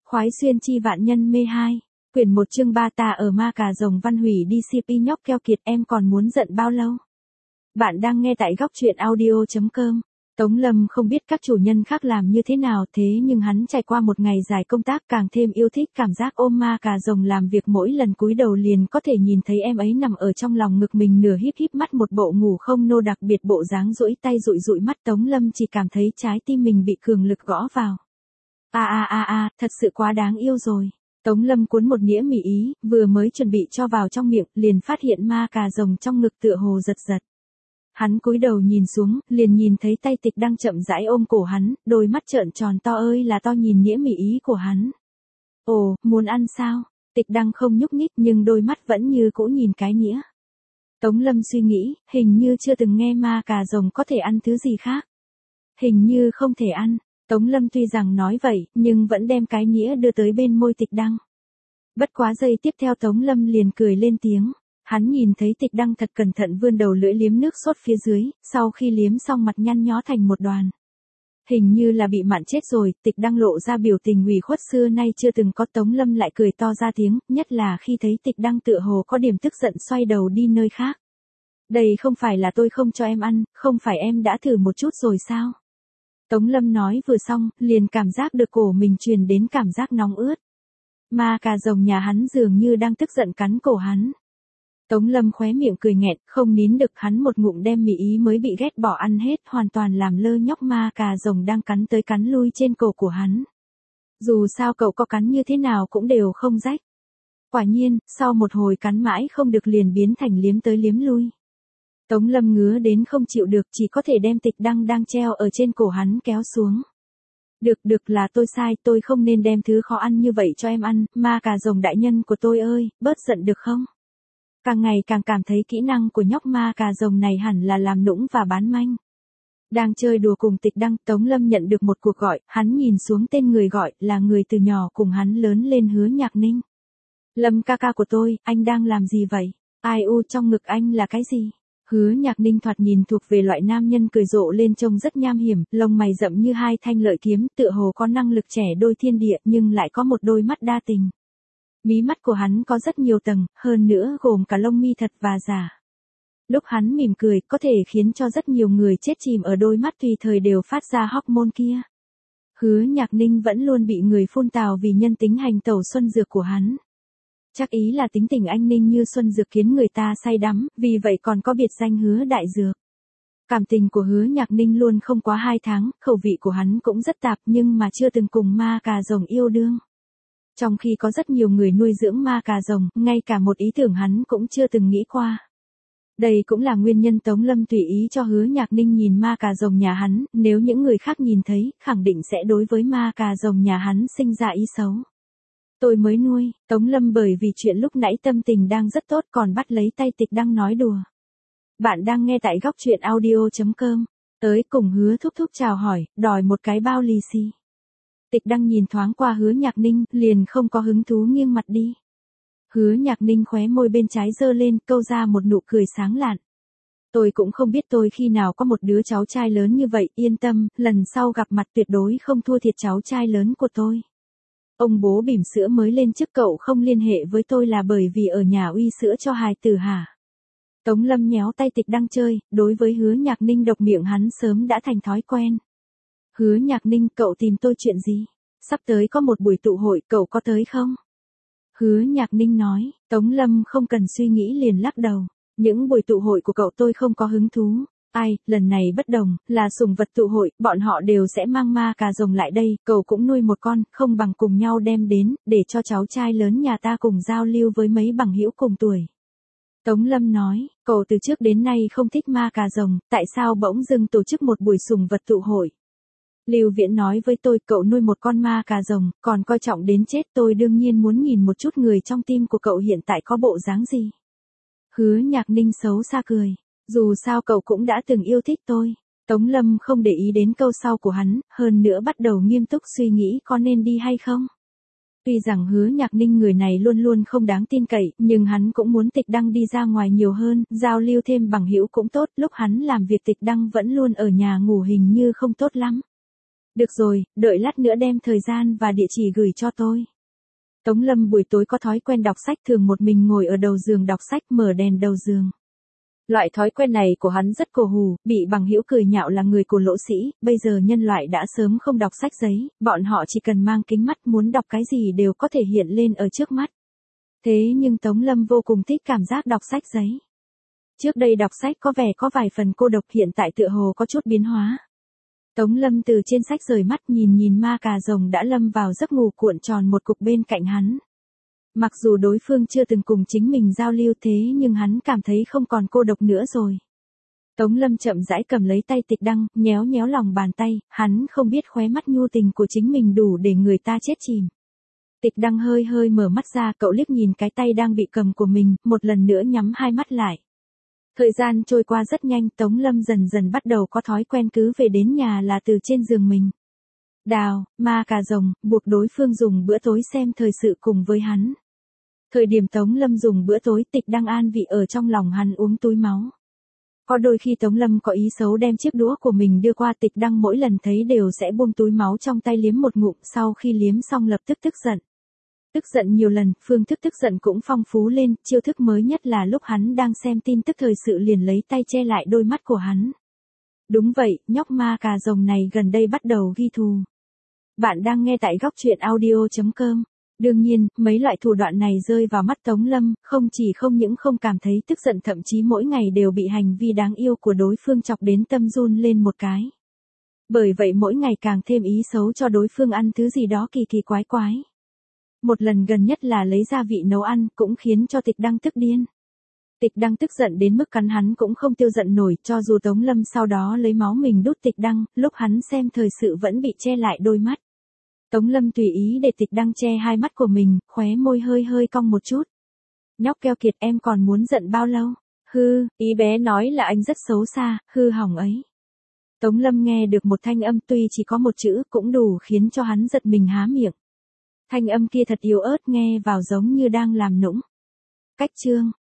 Khoái xuyên chi vạn nhân mê 2. Quyển 1 chương 3 ta ở ma cà rồng văn hủy đi CP nhóc keo kiệt em còn muốn giận bao lâu. Bạn đang nghe tại góc truyện audio.com. Tống Lâm không biết các chủ nhân khác làm như thế nào thế nhưng hắn trải qua một ngày dài công tác càng thêm yêu thích cảm giác ôm ma cà rồng làm việc mỗi lần cúi đầu liền có thể nhìn thấy em ấy nằm ở trong lòng ngực mình nửa híp híp mắt một bộ ngủ không nô đặc biệt bộ dáng duỗi tay dụi dụi mắt Tống Lâm chỉ cảm thấy trái tim mình bị cường lực gõ vào. Thật sự quá đáng yêu rồi. Tống Lâm cuốn một nĩa mì ý, vừa mới chuẩn bị cho vào trong miệng, liền phát hiện ma cà rồng trong ngực tựa hồ giật giật. Hắn cúi đầu nhìn xuống, liền nhìn thấy tay Tịch đang chậm rãi ôm cổ hắn, đôi mắt trợn tròn to ơi là to nhìn nĩa mì ý của hắn. Ồ, muốn ăn sao? Tịch đang không nhúc nhích nhưng đôi mắt vẫn như cũ nhìn cái nĩa. Tống Lâm suy nghĩ, hình như chưa từng nghe ma cà rồng có thể ăn thứ gì khác. Hình như không thể ăn. Tống Lâm tuy rằng nói vậy, nhưng vẫn đem cái nĩa đưa tới bên môi Tịch Đăng. Bất quá giây tiếp theo Tống Lâm liền cười lên tiếng. Hắn nhìn thấy Tịch Đăng thật cẩn thận vươn đầu lưỡi liếm nước sốt phía dưới, sau khi liếm xong mặt nhăn nhó thành một đoàn. Hình như là bị mạn chết rồi, Tịch Đăng lộ ra biểu tình ủy khuất xưa nay chưa từng có. Tống Lâm lại cười to ra tiếng, nhất là khi thấy Tịch Đăng tựa hồ có điểm tức giận xoay đầu đi nơi khác. Đây không phải là tôi không cho em ăn, không phải em đã thử một chút rồi sao? Tống Lâm nói vừa xong, liền cảm giác được cổ mình truyền đến cảm giác nóng ướt. Ma cà rồng nhà hắn dường như đang tức giận cắn cổ hắn. Tống Lâm khóe miệng cười nghẹn, không nín được hắn một ngụm đem mì ý mới bị ghét bỏ ăn hết hoàn toàn làm lơ nhóc ma cà rồng đang cắn tới cắn lui trên cổ của hắn. Dù sao cậu có cắn như thế nào cũng đều không rách. Quả nhiên, sau một hồi cắn mãi không được liền biến thành liếm tới liếm lui. Tống Lâm ngứa đến không chịu được chỉ có thể đem Tịch Đăng đang treo ở trên cổ hắn kéo xuống. Được là tôi sai, tôi không nên đem thứ khó ăn như vậy cho em ăn, ma cà rồng đại nhân của tôi ơi, bớt giận được không? Càng ngày càng cảm thấy kỹ năng của nhóc ma cà rồng này hẳn là làm nũng và bán manh. Đang chơi đùa cùng Tịch Đăng, Tống Lâm nhận được một cuộc gọi, hắn nhìn xuống tên người gọi là người từ nhỏ cùng hắn lớn lên Hứa Nhạc Ninh. Lâm ca ca của tôi, anh đang làm gì vậy? Ai u trong ngực anh là cái gì? Hứa Nhạc Ninh thoạt nhìn thuộc về loại nam nhân cười rộ lên trông rất nham hiểm, lông mày rậm như hai thanh lợi kiếm, tựa hồ có năng lực trẻ đôi thiên địa nhưng lại có một đôi mắt đa tình. Mí mắt của hắn có rất nhiều tầng, hơn nữa gồm cả lông mi thật và giả. Lúc hắn mỉm cười có thể khiến cho rất nhiều người chết chìm ở đôi mắt tùy thời đều phát ra hormone kia. Hứa Nhạc Ninh vẫn luôn bị người phun tào vì nhân tính hành tẩu xuân dược của hắn. Chắc ý là tính tình anh Ninh như xuân dược khiến người ta say đắm, vì vậy còn có biệt danh Hứa Đại Dược. Cảm tình của Hứa Nhạc Ninh luôn không quá 2 tháng, khẩu vị của hắn cũng rất tạp nhưng mà chưa từng cùng ma cà rồng yêu đương. Trong khi có rất nhiều người nuôi dưỡng ma cà rồng, ngay cả một ý tưởng hắn cũng chưa từng nghĩ qua. Đây cũng là nguyên nhân Tống Lâm tùy ý cho Hứa Nhạc Ninh nhìn ma cà rồng nhà hắn, nếu những người khác nhìn thấy, khẳng định sẽ đối với ma cà rồng nhà hắn sinh ra ý xấu. Tôi mới nuôi, Tống Lâm bởi vì chuyện lúc nãy tâm tình đang rất tốt còn bắt lấy tay Tịch Đăng nói đùa. Bạn đang nghe tại góc truyện audio.com. Tới cùng Hứa thúc thúc chào hỏi, đòi một cái bao lì xì. Tịch Đăng nhìn thoáng qua Hứa Nhạc Ninh, liền không có hứng thú nghiêng mặt đi. Hứa Nhạc Ninh khóe môi bên trái giơ lên, câu ra một nụ cười sáng lạn. Tôi cũng không biết tôi khi nào có một đứa cháu trai lớn như vậy, yên tâm, lần sau gặp mặt tuyệt đối không thua thiệt cháu trai lớn của tôi. Ông bố bỉm sữa mới lên chức cậu không liên hệ với tôi là bởi vì ở nhà uy sữa cho hài tử hả? Tống Lâm nhéo tay Tịch Đăng chơi, đối với Hứa Nhạc Ninh độc miệng hắn sớm đã thành thói quen. Hứa Nhạc Ninh, cậu tìm tôi chuyện gì? Sắp tới có một buổi tụ hội, cậu có tới không? Hứa Nhạc Ninh nói, Tống Lâm không cần suy nghĩ liền lắc đầu. Những buổi tụ hội của cậu tôi không có hứng thú. Ai, lần này bất đồng, là sủng vật tụ hội, bọn họ đều sẽ mang ma cà rồng lại đây, cậu cũng nuôi một con, không bằng cùng nhau đem đến, để cho cháu trai lớn nhà ta cùng giao lưu với mấy bằng hữu cùng tuổi. Tống Lâm nói, cậu từ trước đến nay không thích ma cà rồng, tại sao bỗng dưng tổ chức một buổi sủng vật tụ hội? Lưu Viễn nói với tôi, cậu nuôi một con ma cà rồng, còn coi trọng đến chết, tôi đương nhiên muốn nhìn một chút người trong tim của cậu hiện tại có bộ dáng gì. Hứa Nhạc Ninh xấu xa cười. Dù sao cậu cũng đã từng yêu thích tôi. Tống Lâm không để ý đến câu sau của hắn, hơn nữa bắt đầu nghiêm túc suy nghĩ có nên đi hay không. Tuy rằng Hứa Nhạc Ninh người này luôn luôn không đáng tin cậy, nhưng hắn cũng muốn Tịch Đăng đi ra ngoài nhiều hơn, giao lưu thêm bằng hữu cũng tốt, lúc hắn làm việc Tịch Đăng vẫn luôn ở nhà ngủ hình như không tốt lắm. Được rồi, đợi lát nữa đem thời gian và địa chỉ gửi cho tôi. Tống Lâm buổi tối có thói quen đọc sách, thường một mình ngồi ở đầu giường đọc sách, mở đèn đầu giường. Loại thói quen này của hắn rất cổ hủ, bị bằng hữu cười nhạo là người của lỗ sĩ, bây giờ nhân loại đã sớm không đọc sách giấy, bọn họ chỉ cần mang kính mắt, muốn đọc cái gì đều có thể hiện lên ở trước mắt. Thế nhưng Tống Lâm vô cùng thích cảm giác đọc sách giấy. Trước đây đọc sách có vẻ có vài phần cô độc, hiện tại tựa hồ có chút biến hóa. Tống Lâm từ trên sách rời mắt, nhìn ma cà rồng đã lâm vào giấc ngủ cuộn tròn một cục bên cạnh hắn. Mặc dù đối phương chưa từng cùng chính mình giao lưu, thế nhưng hắn cảm thấy không còn cô độc nữa rồi. Tống Lâm chậm rãi cầm lấy tay Tịch Đăng, nhéo nhéo lòng bàn tay, hắn không biết khóe mắt nhu tình của chính mình đủ để người ta chết chìm. Tịch Đăng hơi hơi mở mắt ra, cậu liếc nhìn cái tay đang bị cầm của mình, một lần nữa nhắm hai mắt lại. Thời gian trôi qua rất nhanh, Tống Lâm dần dần bắt đầu có thói quen cứ về đến nhà là từ trên giường mình. Đào, ma cà rồng, buộc đối phương dùng bữa tối xem thời sự cùng với hắn. Thời điểm Tống Lâm dùng bữa tối, Tịch Đăng an vị ở trong lòng hắn uống túi máu. Có đôi khi Tống Lâm có ý xấu đem chiếc đũa của mình đưa qua, Tịch Đăng mỗi lần thấy đều sẽ buông túi máu trong tay liếm một ngụm, sau khi liếm xong lập tức tức giận. Tức giận nhiều lần, phương thức tức giận cũng phong phú lên, chiêu thức mới nhất là lúc hắn đang xem tin tức thời sự liền lấy tay che lại đôi mắt của hắn. Đúng vậy, nhóc ma cà rồng này gần đây bắt đầu ghi thù. Bạn đang nghe tại góc truyện audio.com. Đương nhiên, mấy loại thủ đoạn này rơi vào mắt Tống Lâm, không những không cảm thấy tức giận, thậm chí mỗi ngày đều bị hành vi đáng yêu của đối phương chọc đến tâm run lên một cái. Bởi vậy mỗi ngày càng thêm ý xấu cho đối phương ăn thứ gì đó kỳ kỳ quái quái. Một lần gần nhất là lấy gia vị nấu ăn, cũng khiến cho Tịch Đăng tức điên. Tịch Đăng tức giận đến mức cắn hắn cũng không tiêu giận nổi, cho dù Tống Lâm sau đó lấy máu mình đút Tịch Đăng, lúc hắn xem thời sự vẫn bị che lại đôi mắt. Tống Lâm tùy ý để Tịch Đăng che hai mắt của mình, khóe môi hơi hơi cong một chút. Nhóc keo kiệt, em còn muốn giận bao lâu? Hư, ý bé nói là anh rất xấu xa, hư hỏng ấy. Tống Lâm nghe được một thanh âm tuy chỉ có một chữ cũng đủ khiến cho hắn giật mình há miệng. Thanh âm kia thật yếu ớt, nghe vào giống như đang làm nũng. Cách chương.